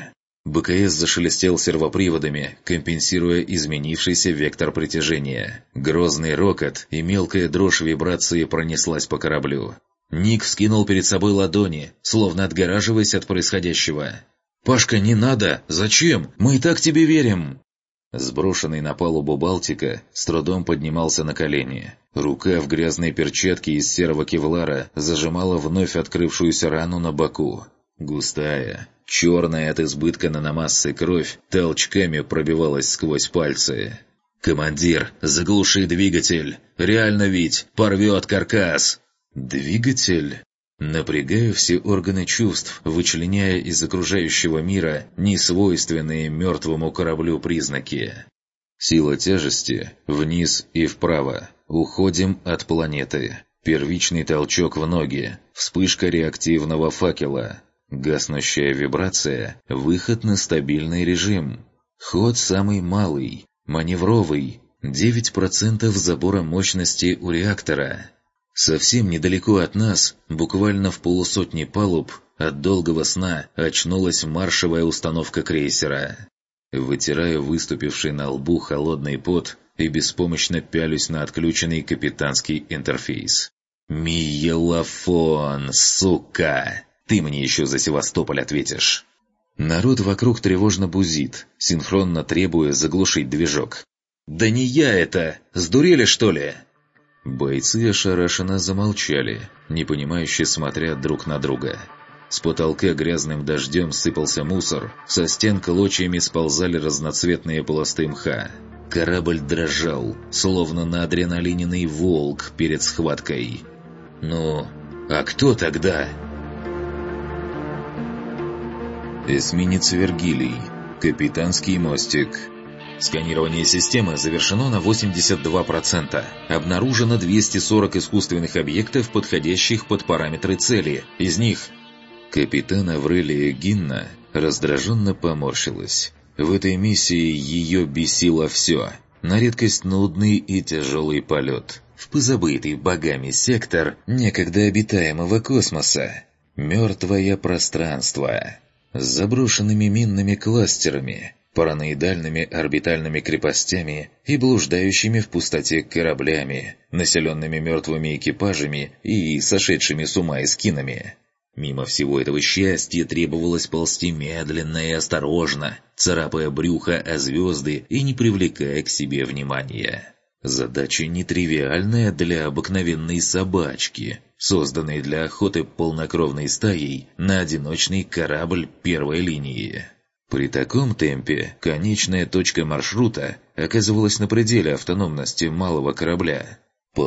БКС зашелестел сервоприводами, компенсируя изменившийся вектор притяжения. Грозный рокот и мелкая дрожь вибрации пронеслась по кораблю. Ник вскинул перед собой ладони, словно отгораживаясь от происходящего. «Пашка, не надо! Зачем? Мы и так тебе верим!» Сброшенный на палубу Балтика с трудом поднимался на колени. Рука в грязной перчатке из серого кевлара зажимала вновь открывшуюся рану на боку. Густая, черная от избытка наномассы кровь толчками пробивалась сквозь пальцы. «Командир, заглуши двигатель! Реально ведь! Порвет каркас!» «Двигатель?» Напрягаю все органы чувств, вычленяя из окружающего мира несвойственные мертвому кораблю признаки. Сила тяжести вниз и вправо. Уходим от планеты. Первичный толчок в ноги. Вспышка реактивного факела. Гаснущая вибрация. Выход на стабильный режим. Ход самый малый. Маневровый. 9% забора мощности у реактора. Совсем недалеко от нас, буквально в полусотни палуб, от долгого сна очнулась маршевая установка крейсера. Вытираю выступивший на лбу холодный пот и беспомощно пялюсь на отключенный капитанский интерфейс. «Миелофон, сука! Ты мне еще за Севастополь ответишь!» Народ вокруг тревожно бузит, синхронно требуя заглушить движок. «Да не я это! Сдурели, что ли?» Бойцы ошарашенно замолчали, непонимающе смотря друг на друга. С потолка грязным дождем сыпался мусор, со стен клочьями сползали разноцветные пласты мха. Корабль дрожал, словно наадреналиненный волк перед схваткой. «Ну, а кто тогда?» Эсминец «Вергилий», капитанский мостик. Сканирование системы завершено на 82%. Обнаружено 240 искусственных объектов, подходящих под параметры цели. Из них... Капитан Аврелия Гинна раздраженно поморщилась. В этой миссии ее бесило все. На редкость нудный и тяжелый полет. В позабытый богами сектор некогда обитаемого космоса. Мертвое пространство. С заброшенными минными кластерами, параноидальными орбитальными крепостями и блуждающими в пустоте кораблями, населенными мертвыми экипажами и сошедшими с ума эскинами. Мимо всего этого счастья требовалось ползти медленно и осторожно, царапая брюхо о звезды и не привлекая к себе внимания. Задача нетривиальная для обыкновенной собачки, созданной для охоты полнокровной стаей на одиночный корабль первой линии. При таком темпе конечная точка маршрута оказывалась на пределе автономности малого корабля.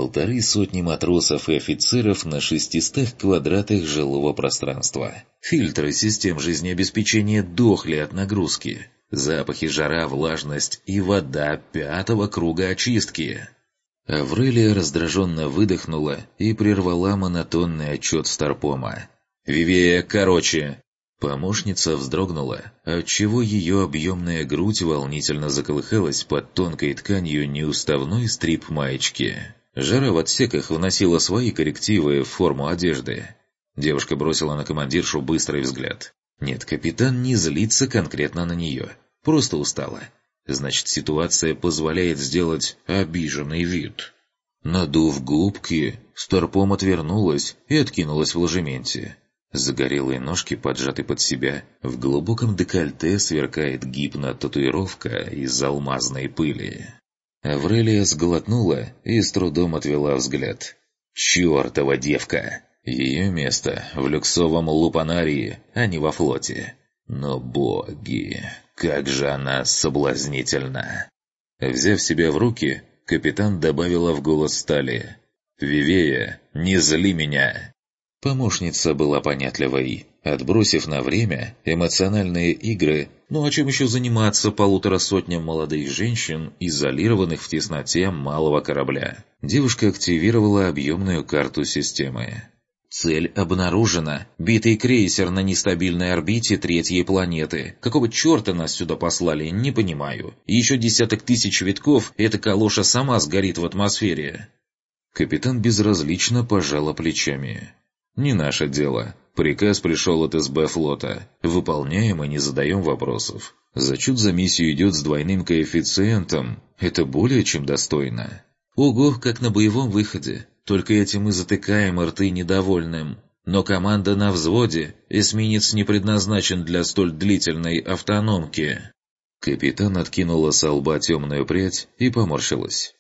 150 матросов и офицеров на 600 квадратах жилого пространства. Фильтры систем жизнеобеспечения дохли от нагрузки. Запахи, жара, влажность и вода 5-го круга очистки. Аврелия раздраженно выдохнула и прервала монотонный отчет Старпома. «Вивея, короче!» Помощница вздрогнула, отчего ее объемная грудь волнительно заколыхалась под тонкой тканью неуставной стрип-маечки. Жара в отсеках вносила свои коррективы в форму одежды. Девушка бросила на командиршу быстрый взгляд. Нет, капитан не злится конкретно на нее, просто устала. Значит, ситуация позволяет сделать обиженный вид. Надув губки, Старпом отвернулась и откинулась в ложементе. Загорелые ножки поджаты под себя, в глубоком декольте сверкает гипно-татуировка из алмазной пыли. Аврелия сглотнула и с трудом отвела взгляд. «Чёртова девка!» Ее место в люксовом лупанарии, а не во флоте. Но боги, как же она соблазнительна! Взяв себя в руки, капитан добавила в голос стали: «Вивея, не зли меня!» Помощница была понятливой. Отбросив на время эмоциональные игры, ну а чем еще заниматься 150 молодых женщин, изолированных в тесноте малого корабля? Девушка активировала объемную карту системы. Цель обнаружена. Битый крейсер на нестабильной орбите третьей планеты. Какого черта нас сюда послали, не понимаю. И еще десяток тысяч витков, эта калоша сама сгорит в атмосфере. Капитан безразлично пожала плечами. Не наше дело. Приказ пришел от СБ флота. Выполняем и не задаем вопросов. Зачет за миссию идет с двойным коэффициентом. Это более чем достойно. Ого, как на боевом выходе. Только этим и затыкаем рты недовольным. Но команда на взводе. Эсминец не предназначен для столь длительной автономки. Капитан откинула со лба темную прядь и поморщилась.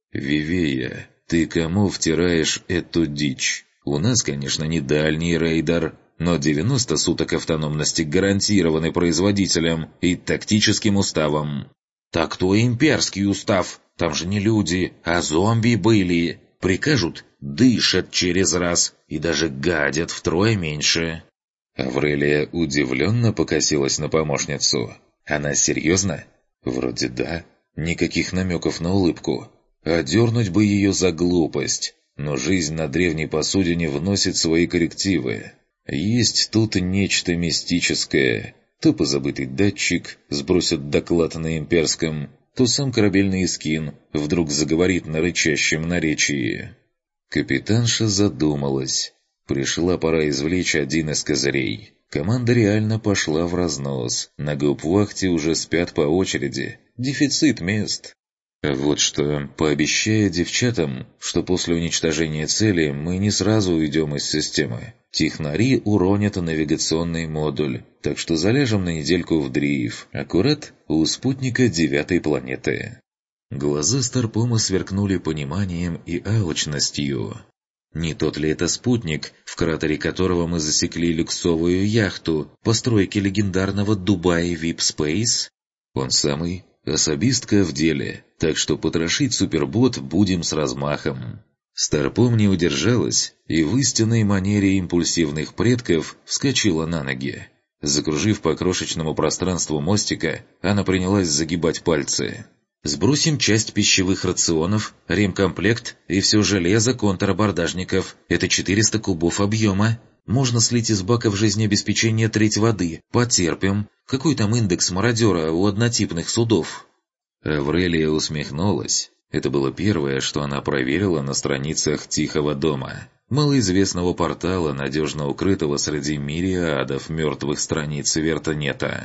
«Вивея, ты кому втираешь эту дичь? У нас, конечно, не дальний рейдер, но 90 суток автономности гарантированы производителем и тактическим уставом». «Так то имперский устав, там же не люди, а зомби были. Прикажут — дышат через раз и даже гадят втрое меньше». Аврелия удивленно покосилась на помощницу. «Она серьезно?» «Вроде да. Никаких намеков на улыбку. Одернуть бы ее за глупость. Но жизнь на древней посудине вносит свои коррективы. Есть тут нечто мистическое. То позабытый датчик сбросит доклад на имперском, то сам корабельный эскин вдруг заговорит на рычащем наречии». Капитанша задумалась. Пришла пора извлечь один из козырей. Команда реально пошла в разнос. На гауптвахте уже спят по очереди. Дефицит мест. Вот что, пообещая девчатам, что после уничтожения цели мы не сразу уйдем из системы. Технари уронят навигационный модуль, так что заляжем на недельку в дрейф, аккурат у спутника 9-й планеты. Глаза Старпома сверкнули пониманием и алчностью. Не тот ли это спутник, в кратере которого мы засекли люксовую яхту постройки легендарного Дубай Вип Спейс? Он самый. Особистка в деле, так что потрошить супербот будем с размахом. Старпом не удержалась и в истинной манере импульсивных предков вскочила на ноги. Закружив по крошечному пространству мостика, она принялась загибать пальцы. «Сбросим часть пищевых рационов, ремкомплект и все железо контрабордажников. Это 400 кубов объема. Можно слить из баков жизнеобеспечения треть воды. Потерпим. Какой там индекс мародера у однотипных судов?» Аврелия усмехнулась. Это было первое, что она проверила на страницах «Тихого дома», малоизвестного портала, надежно укрытого среди мириадов мертвых страниц Вертонета.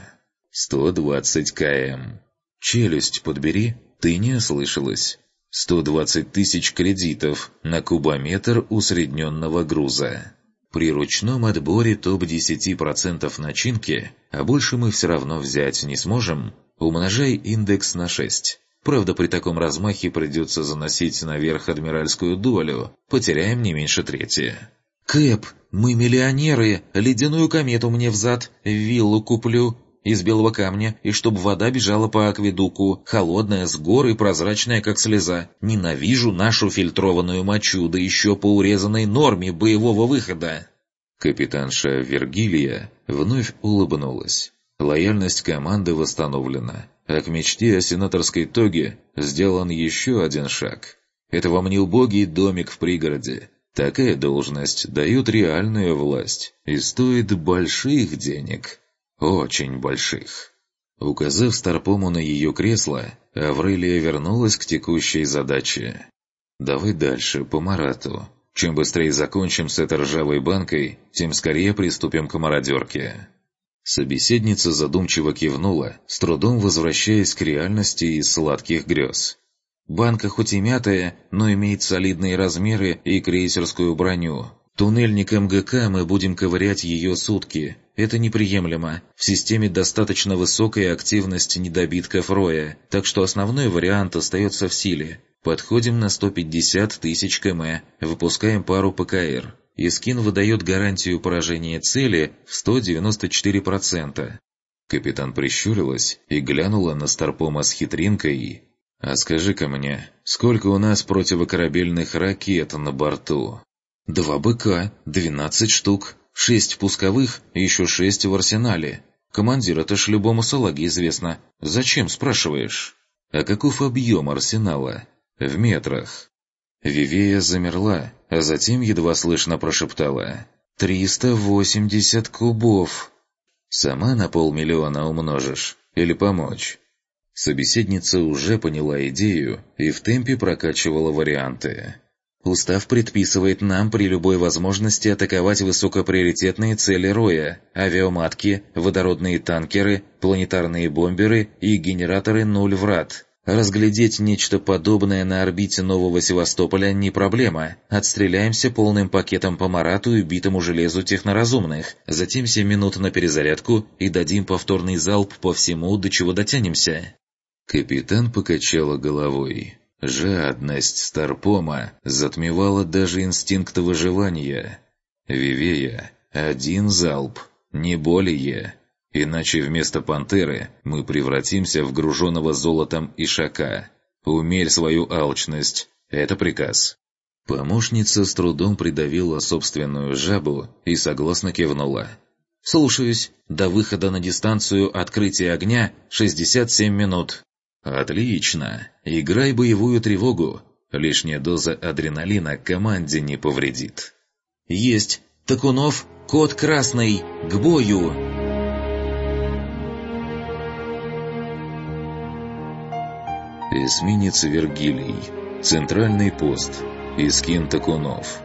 120 км. Челюсть подбери, ты не ослышалась. 120 тысяч кредитов на кубометр усредненного груза. При ручном отборе топ-10% начинки, а больше мы все равно взять не сможем, умножай индекс на 6. Правда, при таком размахе придется заносить наверх адмиральскую долю, потеряем не меньше трети. «Кэп, мы миллионеры, ледяную комету мне взад, виллу куплю. Из белого камня, и чтоб вода бежала по акведуку, холодная, с гор и прозрачная, как слеза. Ненавижу нашу фильтрованную мочу, да еще по урезанной норме боевого выхода». Капитанша Вергилия вновь улыбнулась. Лояльность команды восстановлена, а к мечте о сенаторской тоге сделан еще один шаг. Это вам не убогий домик в пригороде. Такая должность дает реальную власть и стоит больших денег. Очень больших. Указав Старпому на ее кресло, Аврелия вернулась к текущей задаче. «Давай дальше, по Марату. Чем быстрее закончим с этой ржавой банкой, тем скорее приступим к мародерке». Собеседница задумчиво кивнула, с трудом возвращаясь к реальности из сладких грез. «Банка хоть и мятая, но имеет солидные размеры и крейсерскую броню. Туннельник МГК мы будем ковырять ее сутки. Это неприемлемо. В системе достаточно высокая активность недобитков роя, так что основной вариант остается в силе. Подходим на 150 тысяч км, выпускаем пару ПКР. Искин выдает гарантию поражения цели в 194%. Капитан прищурилась и глянула на Старпома с хитринкой. «А скажи-ка мне, сколько у нас противокорабельных ракет на борту?» «2 БК, 12 штук, 6 пусковых и еще 6 в арсенале. Командир, это ж любому салаге известно. Зачем, спрашиваешь?» «А каков объем арсенала?» «В метрах». Вивея замерла, а затем едва слышно прошептала: 380 кубов. «Сама на 500 000 умножишь? Или помочь?» Собеседница уже поняла идею и в темпе прокачивала варианты. Устав предписывает нам при любой возможности атаковать высокоприоритетные цели Роя – авиаматки, водородные танкеры, планетарные бомберы и генераторы «Нуль Врат». Разглядеть нечто подобное на орбите Нового Севастополя не проблема. Отстреляемся полным пакетом по Марату и битому железу техноразумных. Затем 7 минут на перезарядку и дадим повторный залп по всему, до чего дотянемся. Капитан покачала головой. Жадность Старпома затмевала даже инстинкт выживания. Вивея, 1 залп, не более. Иначе вместо пантеры мы превратимся в груженного золотом ишака. Умерь свою алчность. Это приказ. Помощница с трудом придавила собственную жабу и согласно кивнула. «Слушаюсь. До выхода на дистанцию открытия огня 67 минут». «Отлично. Играй боевую тревогу. Лишняя доза адреналина команде не повредит». «Есть. Такунов, код красный. К бою!» Эсминец Вергилий. Центральный пост. Искин Такунов.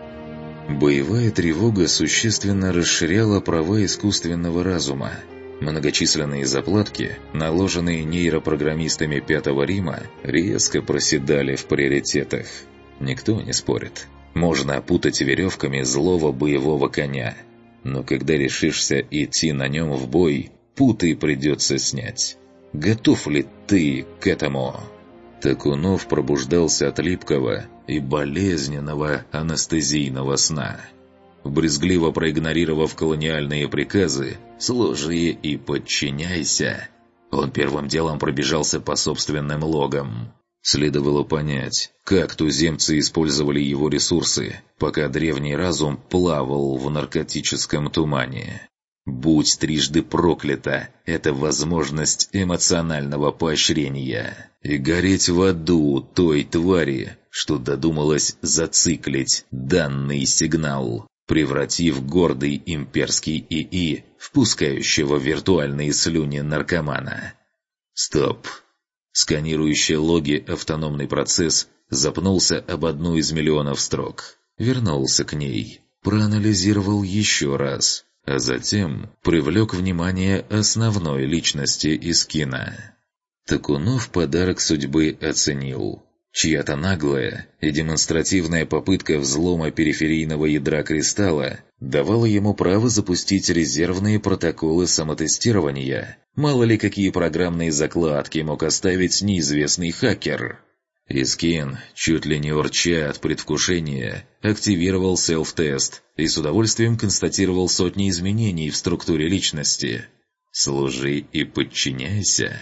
Боевая тревога существенно расширяла права искусственного разума. Многочисленные заплатки, наложенные нейропрограммистами Пятого Рима, резко проседали в приоритетах. Никто не спорит. Можно опутать веревками злого боевого коня. Но когда решишься идти на нем в бой, путы придется снять. Готов ли ты к этому? Такунов пробуждался от липкого и болезненного анестезийного сна. Брезгливо проигнорировав колониальные приказы «служи и подчиняйся», он первым делом пробежался по собственным логам. Следовало понять, как туземцы использовали его ресурсы, пока древний разум плавал в наркотическом тумане. Будь трижды проклята эта возможность эмоционального поощрения. И гореть в аду той твари, что додумалась зациклить данный сигнал, превратив гордый имперский ИИ, впускающего виртуальные слюни наркомана. Стоп. Сканирующий логи автономный процесс запнулся об одну из миллионов строк. Вернулся к ней, проанализировал еще раз, а затем привлек внимание основной личности Искина. Такунов подарок судьбы оценил. Чья-то наглая и демонстративная попытка взлома периферийного ядра кристалла давала ему право запустить резервные протоколы самотестирования. Мало ли какие программные закладки мог оставить неизвестный хакер. Искин, чуть ли не урча от предвкушения, активировал селф-тест и с удовольствием констатировал сотни изменений в структуре личности. «Служи и подчиняйся».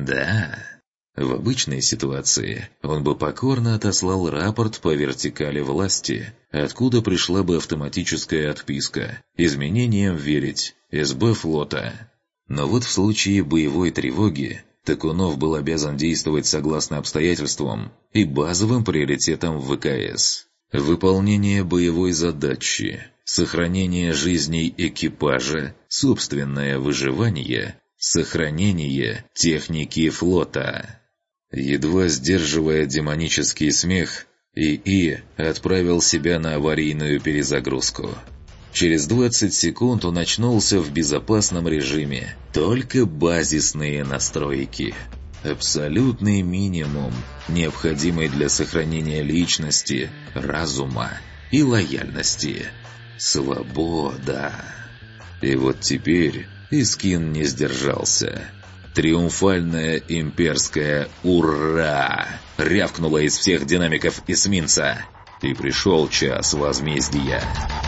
Да. В обычной ситуации он бы покорно отослал рапорт по вертикали власти, откуда пришла бы автоматическая отписка «Изменениям верить. СБ флота». Но вот в случае боевой тревоги Такунов был обязан действовать согласно обстоятельствам и базовым приоритетам ВКС. Выполнение боевой задачи, сохранение жизней экипажа, собственное выживание, сохранение техники флота. Едва сдерживая демонический смех, ИИ отправил себя на аварийную перезагрузку. Через 20 секунд он очнулся в безопасном режиме. Только базисные настройки. Абсолютный минимум, необходимый для сохранения личности, разума и лояльности. Свобода. И вот теперь Искин не сдержался. Триумфальное имперское «Ура!» рявкнуло из всех динамиков эсминца. И пришел час возмездия.